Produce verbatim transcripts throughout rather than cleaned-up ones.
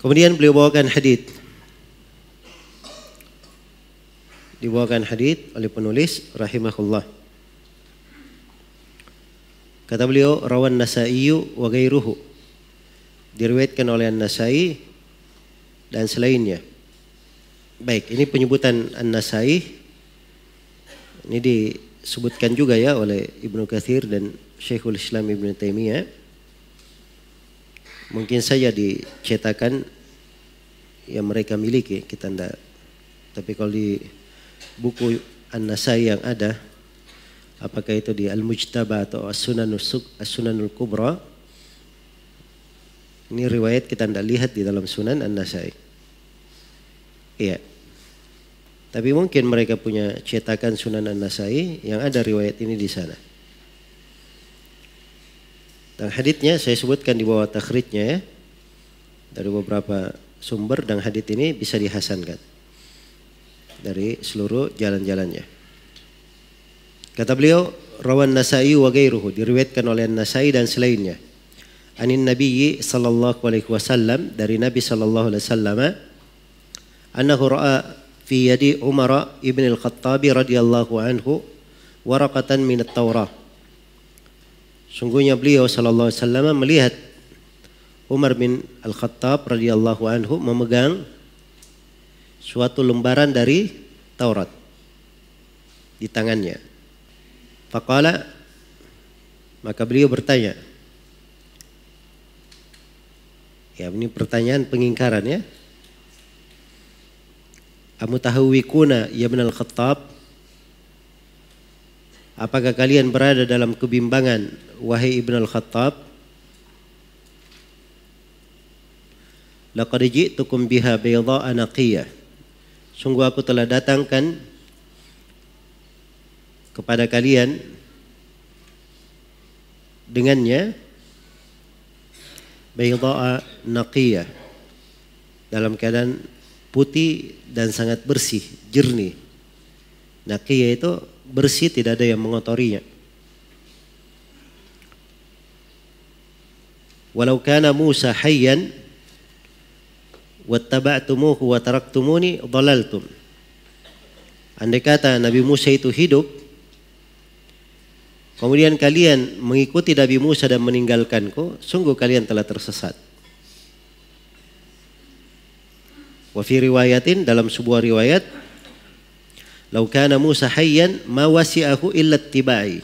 Kemudian beliau bawakan hadits. Dibawakan hadits oleh penulis rahimahullah. Kata beliau, rawan Nasa'i wa ghairuhu. Diriwayatkan oleh An-Nasa'i dan selainnya. Baik, ini penyebutan An-Nasa'i. Ini disebutkan juga ya oleh Ibnu Katsir dan Syekhul Islam Ibnu Taimiyah. Mungkin saja dicetakan yang mereka miliki, kita tidak. Tapi kalau di buku An-Nasa'i yang ada, apakah itu di Al-Mujtaba atau As-Sunanul As-Sunanul Kubra, ini riwayat kita tidak lihat di dalam Sunan An-Nasa'i. Iya. Tapi mungkin mereka punya cetakan Sunan An-Nasa'i yang ada riwayat ini di sana. Dan haditsnya saya sebutkan di bawah takhrijnya ya, dari beberapa sumber, dan hadits ini bisa dihasankan dari seluruh jalan-jalannya. Kata beliau, rawan Nasa'i wa ghairuhu, diriwayatkan oleh An-Nasa'i dan selainnya. Anin Nabiyyi sallallahu alaihi wasallam, dari Nabi sallallahu alaihi wasallam, annahu ra'a fi yadi Umar ibn al-Khattab radhiyallahu anhu waraqatan min at-Taurah. Sungguhnya beliau sallallahu alaihi wasallam melihat Umar bin Al-Khattab radhiyallahu anhu memegang suatu lembaran dari Taurat di tangannya. Faqala, maka beliau bertanya. Ya, ini pertanyaan pengingkaran ya. Amutahawwikuna ya bin Al-Khattab, apakah kalian berada dalam kebimbangan wahai Ibn Al-Khattab? Laqad ji'tukum biha bayda'a naqiyah, sungguh aku telah datangkan kepada kalian dengannya bayda'a naqiyah, dalam keadaan putih dan sangat bersih, jernih. Naqiyah itu bersih, tidak ada yang mengotorinya. Walau kana Musa hayyan wattaba'tumuhu wa taraktumuni dhalaltum. Andai kata Nabi Musa itu hidup, kemudian kalian mengikuti Nabi Musa dan meninggalkanku, sungguh kalian telah tersesat. Wa fi riwayatin, dalam sebuah riwayat, lau kana Musa hayyan ma wasi'ahu illa ittiba'i.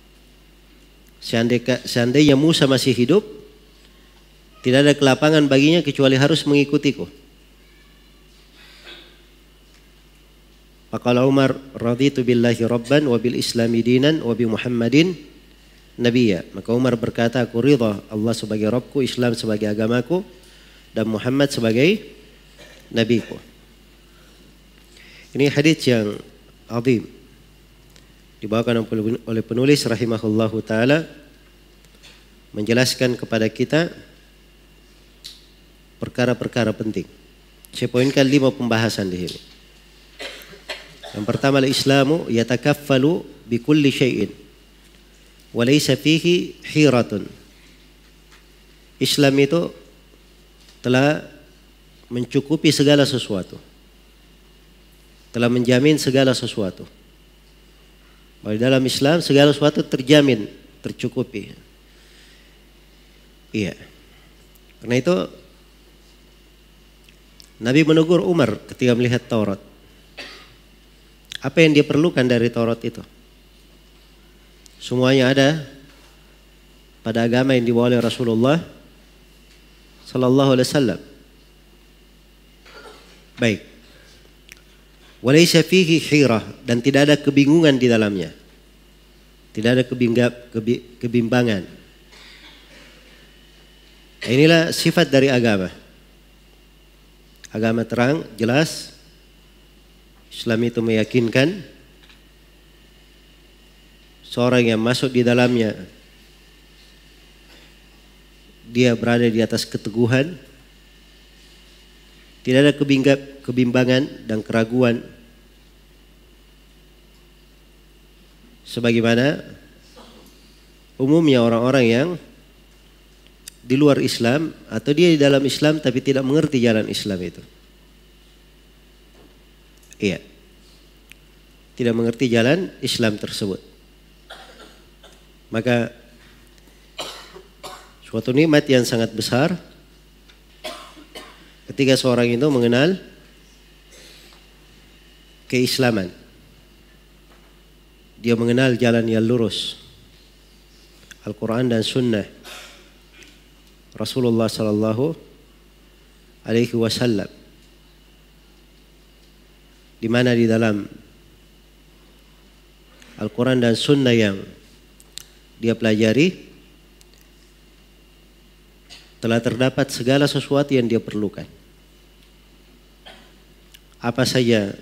Seandainya Musa masih hidup, tidak ada kelapangan baginya kecuali harus mengikutiku. Faqala Umar, raditu billahi rabban wa bil islami dinan wa bi Muhammadin nabiyya. Maka Umar berkata, aku ridha Allah sebagai Rabbku, Islam sebagai agamaku, dan Muhammad sebagai nabiku. Ini hadits yang azim, dibawakan oleh penulis rahimahullahu taala, menjelaskan kepada kita perkara-perkara penting. Saya poinkan lima pembahasan di sini. Yang pertama, al-Islamu yatakaffalu bi kulli syai'in wa laysa fihi hiratun. Islam itu telah mencukupi segala sesuatu, telah menjamin segala sesuatu. Bahwa dalam Islam segala sesuatu terjamin, tercukupi. Iya. Karena itu Nabi menegur Umar ketika melihat Taurat. Apa yang dia perlukan dari Taurat itu? Semuanya ada pada agama yang dibawa oleh Rasulullah sallallahu alaihi wasallam. Baik. Walaysa fihi hirah, dan tidak ada kebingungan di dalamnya. Tidak ada kebingga, kebi, kebimbangan. Inilah sifat dari agama. Agama terang, jelas. Islam itu meyakinkan seorang yang masuk di dalamnya, dia berada di atas keteguhan. Tidak ada kebimbangan dan keraguan. Sebagaimana umumnya orang-orang yang di luar Islam atau dia di dalam Islam tapi tidak mengerti jalan Islam itu. Iya. Tidak mengerti jalan Islam tersebut. Maka suatu nikmat yang sangat besar ketika seorang itu mengenal keislaman. Dia mengenal jalan yang lurus, Al-Quran dan Sunnah Rasulullah sallallahu alaihi wasallam, di mana di dalam Al-Quran dan Sunnah yang dia pelajari telah terdapat segala sesuatu yang dia perlukan. Apa saja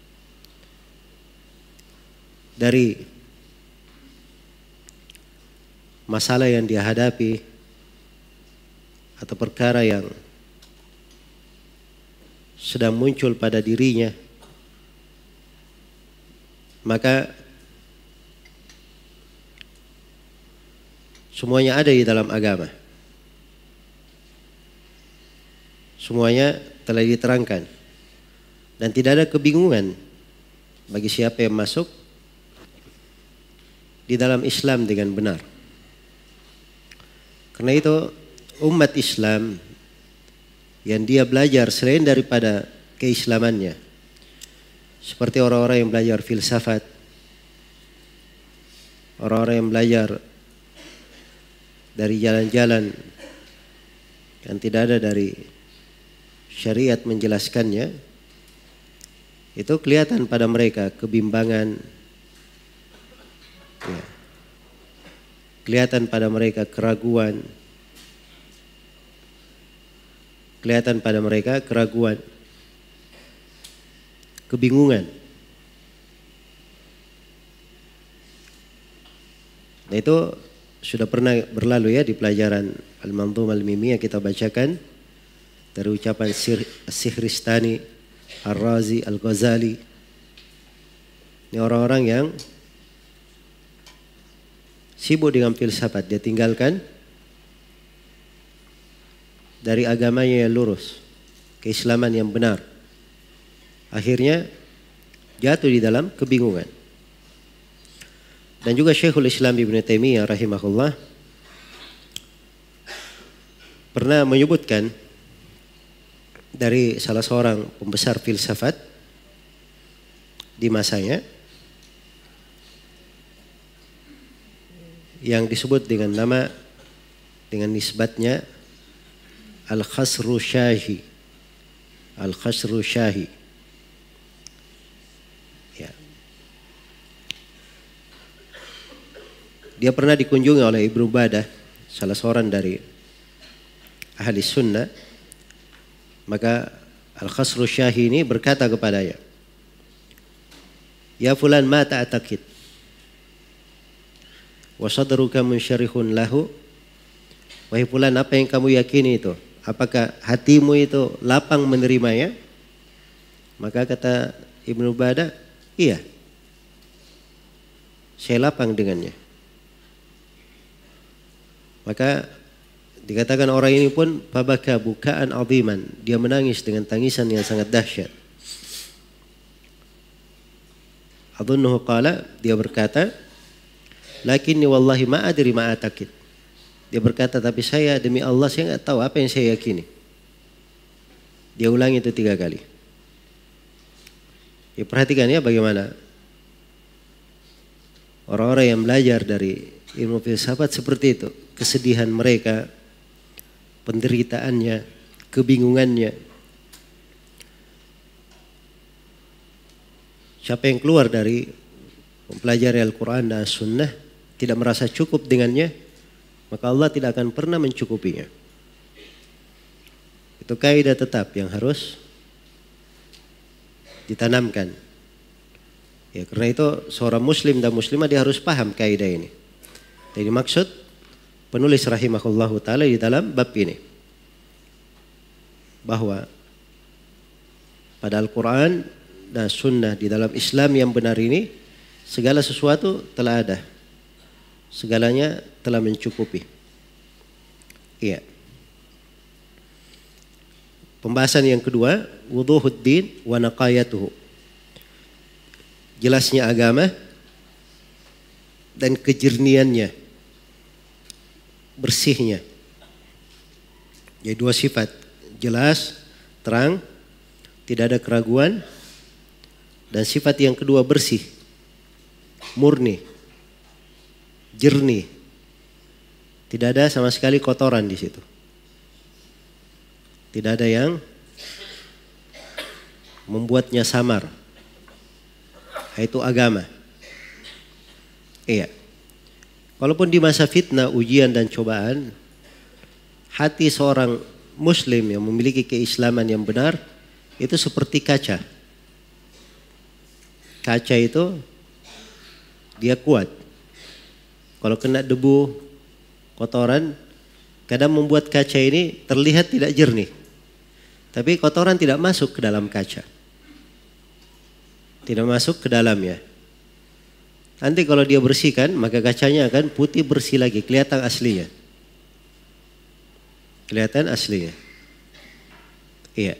dari masalah yang dia hadapi atau perkara yang sedang muncul pada dirinya, maka semuanya ada di dalam agama. Semuanya telah diterangkan dan tidak ada kebingungan bagi siapa yang masuk di dalam Islam dengan benar. Karena itu umat Islam yang dia belajar selain daripada keislamannya, seperti orang-orang yang belajar filsafat, orang-orang yang belajar dari jalan-jalan yang tidak ada dari syariat menjelaskannya, itu kelihatan pada mereka kebimbangan, ya, kelihatan pada mereka keraguan, kelihatan pada mereka keraguan, kebingungan. Nah, itu sudah pernah berlalu ya di pelajaran Al-Manzumah Al-Mimiyah, kita bacakan dari ucapan Sykhristani, Ar-Razi, Al-Ghazali. Ini orang-orang yang sibuk dengan filsafat, dia tinggalkan dari agamanya yang lurus, keislaman yang benar. Akhirnya jatuh di dalam kebingungan. Dan juga Syekhul Islam Ibnu Taimiyah rahimahullah pernah menyebutkan dari salah seorang pembesar filsafat di masanya yang disebut dengan nama, dengan nisbatnya Al-Khasrushahi. Al-Khasrushahi. Ya. Dia pernah dikunjungi oleh Ibnu Badah, salah seorang dari ahli sunnah. Maka Al-Khasrushahi ini berkata kepadanya, "Ya fulan, ma ta'taqid? Wa sadruka munsyarihun lahu." Wahai fulan, apa yang kamu yakini itu? Apakah hatimu itu lapang menerimanya? Maka kata Ibnu Badah, iya, saya lapang dengannya. Maka dikatakan orang ini pun fabaka bukaan aziman, dia menangis dengan tangisan yang sangat dahsyat. Adunnuhu qala, dia berkata, lakinni wallahi ma adri ma atakid. Dia berkata, tapi saya demi Allah saya enggak tahu apa yang saya yakini. Dia ulangi itu tiga kali. Ya, perhatikan ya bagaimana orang-orang yang belajar dari ilmu filsafat seperti itu, kesedihan mereka, penderitaannya, kebingungannya. Siapa yang keluar dari mempelajari Al-Quran dan Sunnah tidak merasa cukup dengannya, maka Allah tidak akan pernah mencukupinya. Itu kaidah tetap yang harus ditanamkan. Ya, karena itu seorang muslim dan muslimah dia harus paham kaidah ini. Jadi maksud penulis rahimahullahu ta'ala di dalam bab ini, bahwa pada Al-Quran dan Sunnah, di dalam Islam yang benar ini, segala sesuatu telah ada, segalanya telah mencukupi. Iya. Pembahasan yang kedua, wuduhuddin wa naqayatuhu. Jelasnya agama dan kejerniannya, bersihnya. Jadi dua sifat, jelas, terang, tidak ada keraguan. Dan sifat yang kedua bersih, murni, jernih. Tidak ada sama sekali kotoran di situ. Tidak ada yang membuatnya samar. Itu agama. Iya. Walaupun di masa fitnah, ujian dan cobaan, hati seorang muslim yang memiliki keislaman yang benar itu seperti kaca. Kaca itu dia kuat. Kalau kena debu, kotoran, kadang membuat kaca ini terlihat tidak jernih. Tapi kotoran tidak masuk ke dalam kaca. Tidak masuk ke dalamnya. Nanti kalau dia bersihkan, maka kacanya akan putih bersih lagi, kelihatan aslinya. Kelihatan aslinya. Iya.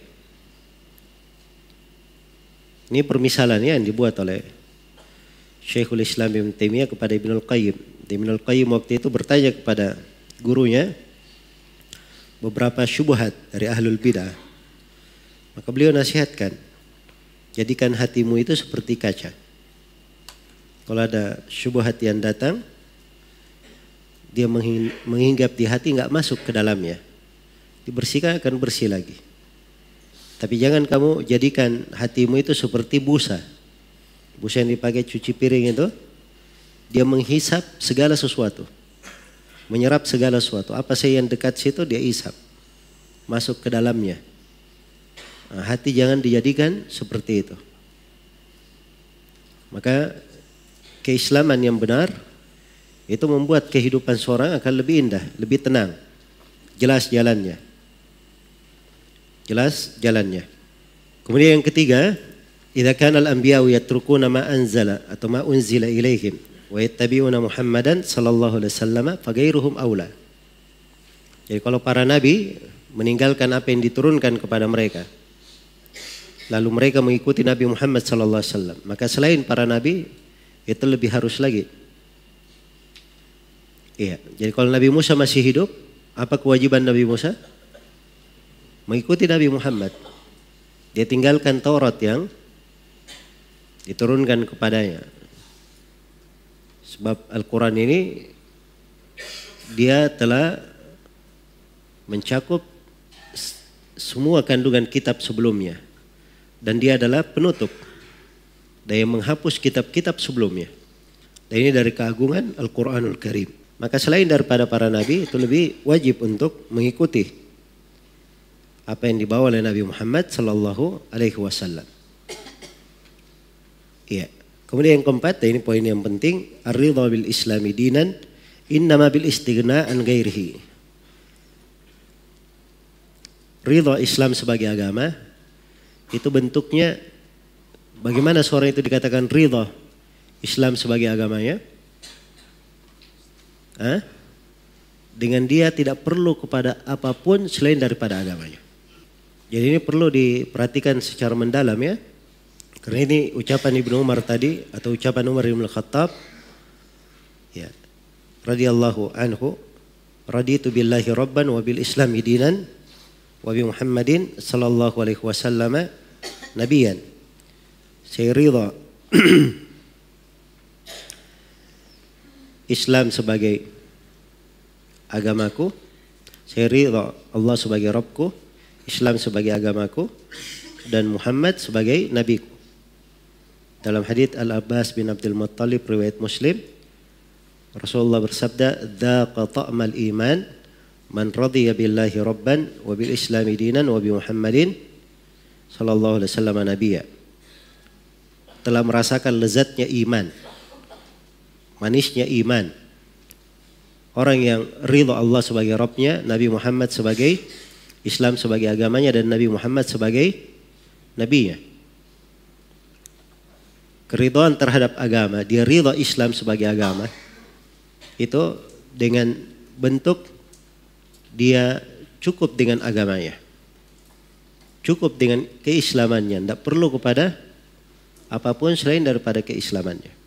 Ini permisalannya yang dibuat oleh Syekhul Islam Ibnu Taimiyah kepada Ibnul Qayyim. Ibnul Qayyim waktu itu bertanya kepada gurunya beberapa syubhat dari ahlul bidah. Maka beliau nasihatkan, jadikan hatimu itu seperti kaca. Kalau ada syubhat yang datang, dia menghinggap di hati, nggak masuk ke dalamnya. Dibersihkan akan bersih lagi. Tapi jangan kamu jadikan hatimu itu seperti busa. Busa yang dipakai cuci piring itu, dia menghisap segala sesuatu. Menyerap segala sesuatu. Apa saja yang dekat situ dia hisap. Masuk ke dalamnya. Nah, hati jangan dijadikan seperti itu. Maka keislaman yang benar itu membuat kehidupan seorang akan lebih indah, lebih tenang. Jelas jalannya. Jelas jalannya. Kemudian yang ketiga, idza kana al-anbiya'u yatrukuna ma anzala atau ma unzila ilaihim wa yattabi'una Muhammadan sallallahu alaihi wasallam fa ghairuhum aula. Jadi kalau para nabi meninggalkan apa yang diturunkan kepada mereka, lalu mereka mengikuti Nabi Muhammad sallallahu alaihi wasallam, maka selain para nabi itu lebih harus lagi. Iya, jadi kalau Nabi Musa masih hidup, apa kewajiban Nabi Musa? Mengikuti Nabi Muhammad. Dia tinggalkan Taurat yang diturunkan kepadanya. Sebab Al-Quran ini dia telah mencakup semua kandungan kitab sebelumnya. Dan dia adalah penutup. Dan yang menghapus kitab-kitab sebelumnya. Dan ini dari keagungan Al-Quranul Karim. Maka selain daripada para nabi, itu lebih wajib untuk mengikuti apa yang dibawa oleh Nabi Muhammad sallallahu alaihi wasallam. Iya. Kemudian yang keempat, dan ini poin yang penting, ar-ridha bil islami dinan innama bil istighna an ghairihi. Ridha Islam sebagai agama itu bentuknya bagaimana seorang itu dikatakan ridha Islam sebagai agamanya? Hah? Dengan dia tidak perlu kepada apapun selain daripada agamanya. Jadi ini perlu diperhatikan secara mendalam ya. Karena ini ucapan Ibnu Umar tadi atau ucapan Umar bin Khattab ya. Radhiyallahu anhu, raditu billahi rabban wa bil islami dinan wa bi Muhammadin sallallahu alaihi wasallam nabiyan. Saya ridha Islam sebagai agamaku, saya ridha Allah sebagai Rabbku, Islam sebagai agamaku, dan Muhammad sebagai nabiku. Dalam hadits Al-Abbas bin Abdul Muttalib riwayat Muslim, Rasulullah bersabda, "Dzaqa ta'mal iman man radiya billahi rabban wa bil islami dinan wa bi Muhammadin sallallahu alaihi wasallam nabiyya." Telah merasakan lezatnya iman, manisnya iman. Orang yang ridha Allah sebagai Rabbnya, Nabi Muhammad sebagai Islam sebagai agamanya, dan Nabi Muhammad sebagai nabinya. Keridhaan terhadap agama, dia ridha Islam sebagai agama, itu dengan bentuk dia cukup dengan agamanya. cukup dengan keislamannya, tidak perlu kepada apapun selain daripada keislamannya.